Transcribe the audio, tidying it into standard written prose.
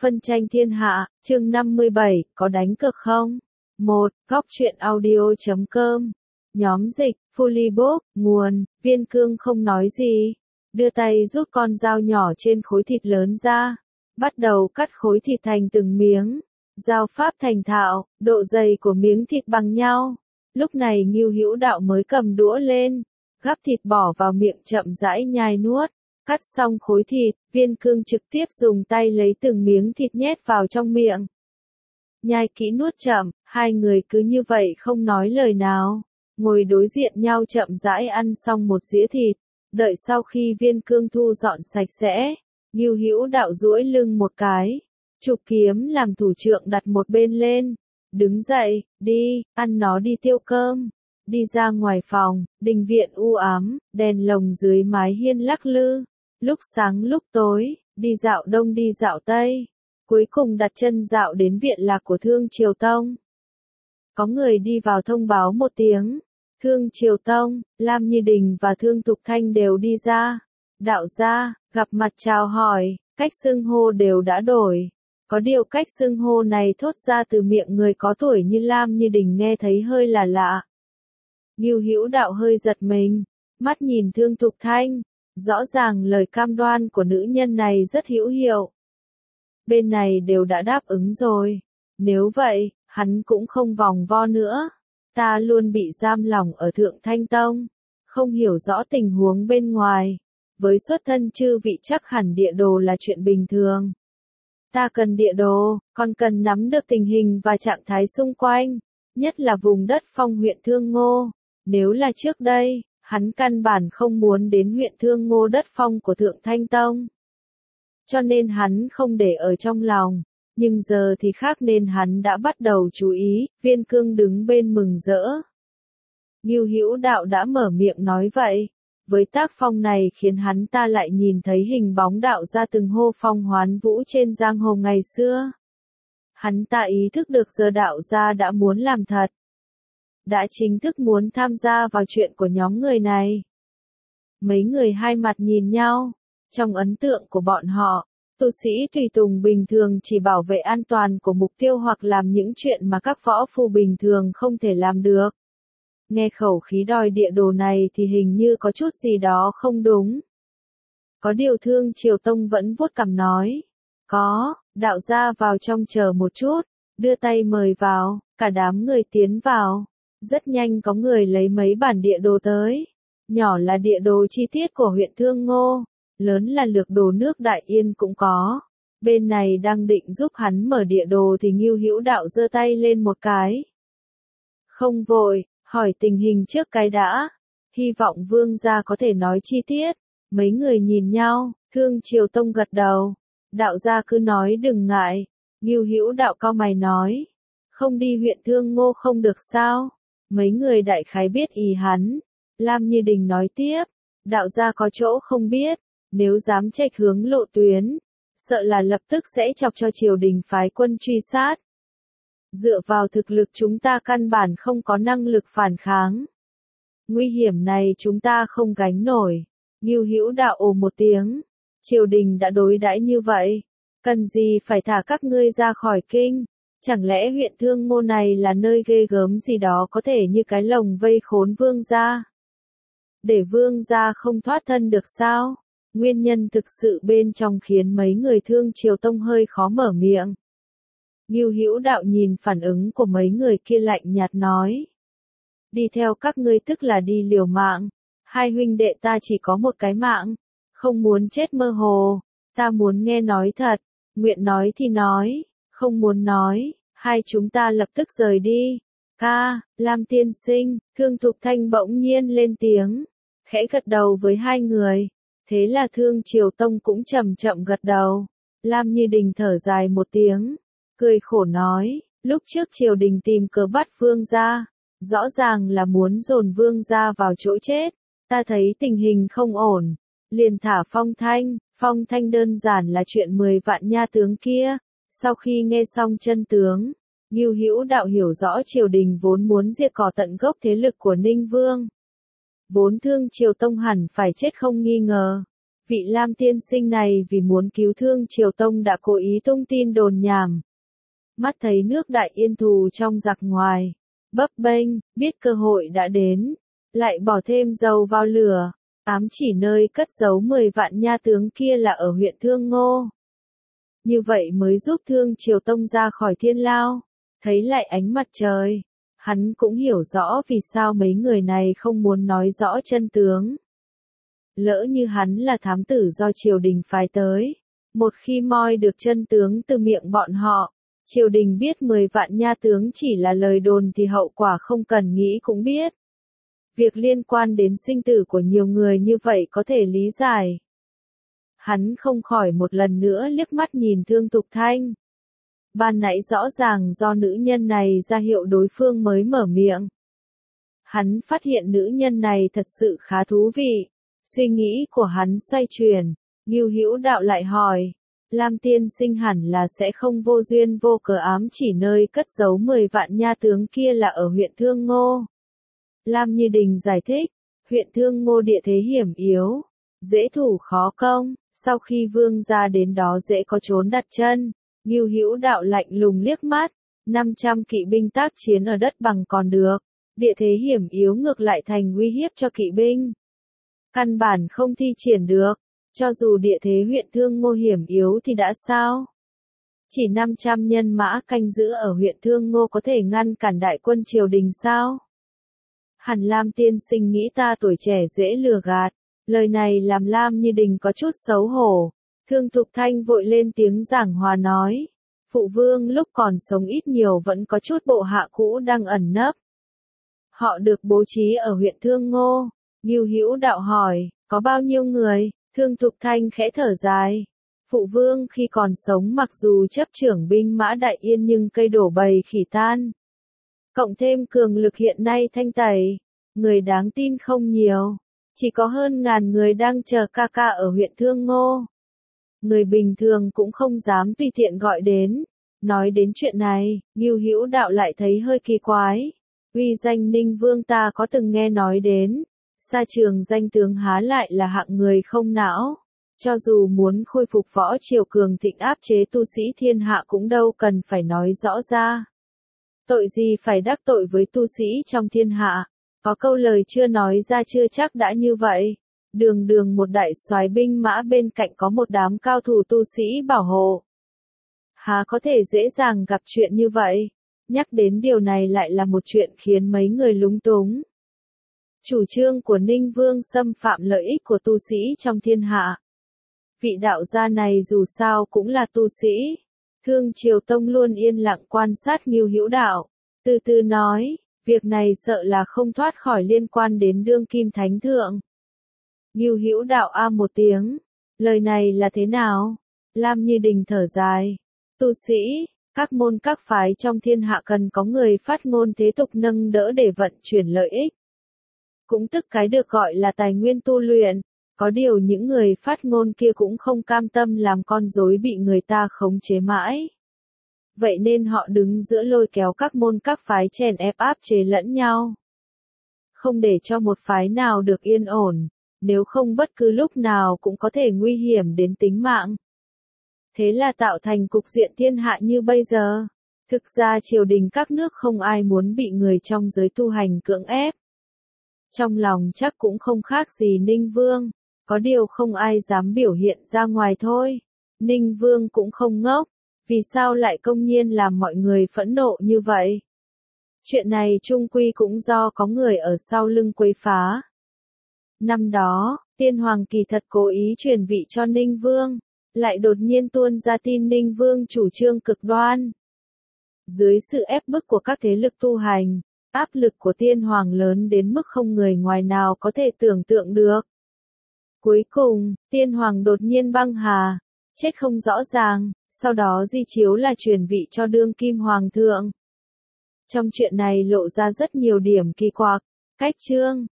Phân tranh thiên hạ, chương 57, có đánh cược không? 1. Góc truyện audio.com. Nhóm dịch, Fullybook, nguồn, Viên Cương không nói gì. Đưa tay rút con dao nhỏ trên khối thịt lớn ra. Bắt đầu cắt khối thịt thành từng miếng. Dao pháp thành thạo, độ dày của miếng thịt bằng nhau. Lúc này Ngưu Hữu Đạo mới cầm đũa lên. Gắp thịt bỏ vào miệng chậm rãi nhai nuốt. Cắt xong khối thịt, Viên Cương trực tiếp dùng tay lấy từng miếng thịt nhét vào trong miệng. Nhai kỹ nuốt chậm, hai người cứ như vậy không nói lời nào. Ngồi đối diện nhau chậm rãi ăn xong một dĩa thịt. Đợi sau khi Viên Cương thu dọn sạch sẽ, Ngưu Hữu Đạo duỗi lưng một cái. Chụp kiếm làm thủ trượng đặt một bên lên. Đứng dậy, đi, ăn nó đi tiêu cơm. Đi ra ngoài phòng, đình viện u ám, đèn lồng dưới mái hiên lắc lư. Lúc sáng lúc tối, đi dạo đông đi dạo tây. Cuối cùng đặt chân dạo đến viện lạc của Thương Triều Tông. Có người đi vào thông báo một tiếng. Thương Triều Tông, Lam Như Đình và Thương Thục Thanh đều đi ra. Đạo gia, gặp mặt chào hỏi, cách xưng hô đều đã đổi. Có điều cách xưng hô này thốt ra từ miệng người có tuổi như Lam Như Đình nghe thấy hơi là lạ. Ngưu Hữu Đạo hơi giật mình, mắt nhìn Thương Thục Thanh. Rõ ràng lời cam đoan của nữ nhân này rất hữu hiệu. Bên này đều đã đáp ứng rồi. Nếu vậy, hắn cũng không vòng vo nữa. Ta luôn bị giam lỏng ở Thượng Thanh Tông. Không hiểu rõ tình huống bên ngoài. Với xuất thân chư vị chắc hẳn địa đồ là chuyện bình thường. Ta cần địa đồ, còn cần nắm được tình hình và trạng thái xung quanh. Nhất là vùng đất Phong huyện Thương Ngô. Nếu là trước đây, hắn căn bản không muốn đến huyện Thương Ngô đất phong của Thượng Thanh Tông. Cho nên hắn không để ở trong lòng. Nhưng giờ thì khác nên hắn đã bắt đầu chú ý, Viên Cương đứng bên mừng rỡ. Ngưu Hữu Đạo đã mở miệng nói vậy. Với tác phong này khiến hắn ta lại nhìn thấy hình bóng đạo gia từng hô phong hoán vũ trên giang hồ ngày xưa. Hắn ta ý thức được giờ đạo gia đã muốn làm thật. Đã chính thức muốn tham gia vào chuyện của nhóm người này. Mấy người hai mặt nhìn nhau. Trong ấn tượng của bọn họ, tu sĩ tùy tùng bình thường chỉ bảo vệ an toàn của mục tiêu hoặc làm những chuyện mà các võ phu bình thường không thể làm được. Nghe khẩu khí đòi địa đồ này thì hình như có chút gì đó không đúng. Có điều Thương Triều Tông vẫn vuốt cằm nói. Có, đạo gia vào trong chờ một chút, đưa tay mời vào, cả đám người tiến vào. Rất nhanh có người lấy mấy bản địa đồ tới. Nhỏ là địa đồ chi tiết của huyện Thương Ngô, lớn là lược đồ nước Đại Yên cũng có. Bên này đang định giúp hắn mở địa đồ thì Ngưu Hữu Đạo giơ tay lên một cái. Không vội, hỏi tình hình trước cái đã. Hy vọng vương gia có thể nói chi tiết. Mấy người nhìn nhau, Thương Triều Tông gật đầu. Đạo gia cứ nói đừng ngại. Ngưu Hữu Đạo cau mày nói. Không đi huyện Thương Ngô không được sao? Mấy người đại khái biết ý hắn. Lam Như Đình nói tiếp. Đạo gia có chỗ không biết. Nếu dám chệch hướng lộ tuyến, sợ là lập tức sẽ chọc cho triều đình phái quân truy sát. Dựa vào thực lực chúng ta căn bản không có năng lực phản kháng. Nguy hiểm này chúng ta không gánh nổi. Ngưu Hữu Đạo ồ một tiếng. Triều đình đã đối đãi như vậy. Cần gì phải thả các ngươi ra khỏi kinh? Chẳng lẽ huyện Thương Ngô này là nơi ghê gớm gì đó có thể như cái lồng vây khốn vương gia? Để vương gia không thoát thân được sao? Nguyên nhân thực sự bên trong khiến mấy người Thương Triều Tông hơi khó mở miệng. Ngưu Hữu Đạo nhìn phản ứng của mấy người kia lạnh nhạt nói. Đi theo các ngươi tức là đi liều mạng. Hai huynh đệ ta chỉ có một cái mạng. Không muốn chết mơ hồ. Ta muốn nghe nói thật. Nguyện nói thì nói. Không muốn nói. Hai chúng ta lập tức rời đi. Ca, Lam tiên sinh. Thương Thục Thanh bỗng nhiên lên tiếng. Khẽ gật đầu với hai người. Thế là Thương Triều Tông cũng chậm chậm gật đầu. Lam Như Đình thở dài một tiếng. Cười khổ nói, lúc trước triều đình tìm cớ bắt vương gia. Rõ ràng là muốn dồn vương gia vào chỗ chết. Ta thấy tình hình không ổn. Liền thả Phong Thanh. Phong Thanh đơn giản là chuyện 10 vạn nha tướng kia. Sau khi nghe xong chân tướng, Ngưu Hữu Đạo hiểu rõ triều đình vốn muốn diệt cỏ tận gốc thế lực của Ninh Vương. Vốn Thương Triều Tông hẳn phải chết không nghi ngờ. Vị Lam tiên sinh này vì muốn cứu Thương Triều Tông đã cố ý tung tin đồn nhảm. Mắt thấy nước Đại Yên thù trong giặc ngoài, bấp bênh, biết cơ hội đã đến, lại bỏ thêm dầu vào lửa, ám chỉ nơi cất giấu 10 vạn nha tướng kia là ở huyện Thương Ngô. Như vậy mới giúp Thương Triều Tông ra khỏi thiên lao, thấy lại ánh mặt trời. Hắn cũng hiểu rõ vì sao mấy người này không muốn nói rõ chân tướng. Lỡ như hắn là thám tử do triều đình phái tới, một khi moi được chân tướng từ miệng bọn họ, triều đình biết 10 vạn nha tướng chỉ là lời đồn thì hậu quả không cần nghĩ cũng biết. Việc liên quan đến sinh tử của nhiều người như vậy có thể lý giải. Hắn không khỏi một lần nữa liếc mắt nhìn Thương Thục Thanh. Ban nãy rõ ràng do nữ nhân này ra hiệu đối phương mới mở miệng. Hắn phát hiện nữ nhân này thật sự khá thú vị. Suy nghĩ của hắn xoay chuyển, Ngưu Hữu Đạo lại hỏi, Lam tiên sinh hẳn là sẽ không vô duyên vô cớ ám chỉ nơi cất giấu 10 vạn nha tướng kia là ở huyện Thương Ngô. Lam Như Đình giải thích, huyện Thương Ngô địa thế hiểm yếu, dễ thủ khó công, sau khi vương gia đến đó dễ có trốn đặt chân. Ngưu Hữu Đạo lạnh lùng liếc mắt, 500 kỵ binh tác chiến ở đất bằng còn được, địa thế hiểm yếu ngược lại thành uy hiếp cho kỵ binh. Căn bản không thi triển được, cho dù địa thế huyện Thương Ngô hiểm yếu thì đã sao? Chỉ 500 nhân mã canh giữ ở huyện Thương Ngô có thể ngăn cản đại quân triều đình sao? Hẳn Lam tiên sinh nghĩ ta tuổi trẻ dễ lừa gạt, lời này làm Lam Như Đình có chút xấu hổ. Thương Thục Thanh vội lên tiếng giảng hòa nói, phụ vương lúc còn sống ít nhiều vẫn có chút bộ hạ cũ đang ẩn nấp. Họ được bố trí ở huyện Thương Ngô. Ngưu Hữu Đạo hỏi, có bao nhiêu người? Thương Thục Thanh khẽ thở dài. Phụ vương khi còn sống mặc dù chấp trưởng binh mã Đại Yên nhưng cây đổ bầy khỉ tan. Cộng thêm cường lực hiện nay thanh tẩy, người đáng tin không nhiều. Chỉ có hơn ngàn người đang chờ ca ca ở huyện Thương Ngô. Người bình thường cũng không dám tùy tiện gọi đến. Nói đến chuyện này, Ngưu Hữu Đạo lại thấy hơi kỳ quái. Uy danh Ninh Vương ta có từng nghe nói đến. Sa trường danh tướng há lại là hạng người không não. Cho dù muốn khôi phục võ triều cường thịnh áp chế tu sĩ thiên hạ cũng đâu cần phải nói rõ ra. Tội gì phải đắc tội với tu sĩ trong thiên hạ. Có câu lời chưa nói ra chưa chắc đã như vậy. Đường đường một đại soái binh mã bên cạnh có một đám cao thủ tu sĩ bảo hộ. Há có thể dễ dàng gặp chuyện như vậy. Nhắc đến điều này lại là một chuyện khiến mấy người lúng túng. Chủ trương của Ninh Vương xâm phạm lợi ích của tu sĩ trong thiên hạ. Vị đạo gia này dù sao cũng là tu sĩ. Thương Triều Tông luôn yên lặng quan sát Ngưu Hữu Đạo. Từ từ nói, việc này sợ là không thoát khỏi liên quan đến đương kim thánh thượng. Ngưu Hữu Đạo a một tiếng. Lời này là thế nào? Lam Như Đình thở dài. Tu sĩ, các môn các phái trong thiên hạ cần có người phát ngôn thế tục nâng đỡ để vận chuyển lợi ích. Cũng tức cái được gọi là tài nguyên tu luyện. Có điều những người phát ngôn kia cũng không cam tâm làm con rối bị người ta khống chế mãi. Vậy nên họ đứng giữa lôi kéo các môn các phái chèn ép áp chế lẫn nhau. Không để cho một phái nào được yên ổn, nếu không bất cứ lúc nào cũng có thể nguy hiểm đến tính mạng. Thế là tạo thành cục diện thiên hạ như bây giờ. Thực ra triều đình các nước không ai muốn bị người trong giới tu hành cưỡng ép. Trong lòng chắc cũng không khác gì Ninh Vương, có điều không ai dám biểu hiện ra ngoài thôi. Ninh Vương cũng không ngốc, vì sao lại công nhiên làm mọi người phẫn nộ như vậy? Chuyện này chung quy cũng do có người ở sau lưng quấy phá. Năm đó, Tiên Hoàng kỳ thật cố ý truyền vị cho Ninh Vương, lại đột nhiên tuôn ra tin Ninh Vương chủ trương cực đoan. Dưới sự ép bức của các thế lực tu hành, áp lực của Tiên Hoàng lớn đến mức không người ngoài nào có thể tưởng tượng được. Cuối cùng, Tiên Hoàng đột nhiên băng hà, chết không rõ ràng, sau đó di chiếu là truyền vị cho đương kim Hoàng thượng. Trong chuyện này lộ ra rất nhiều điểm kỳ quặc, cách chương,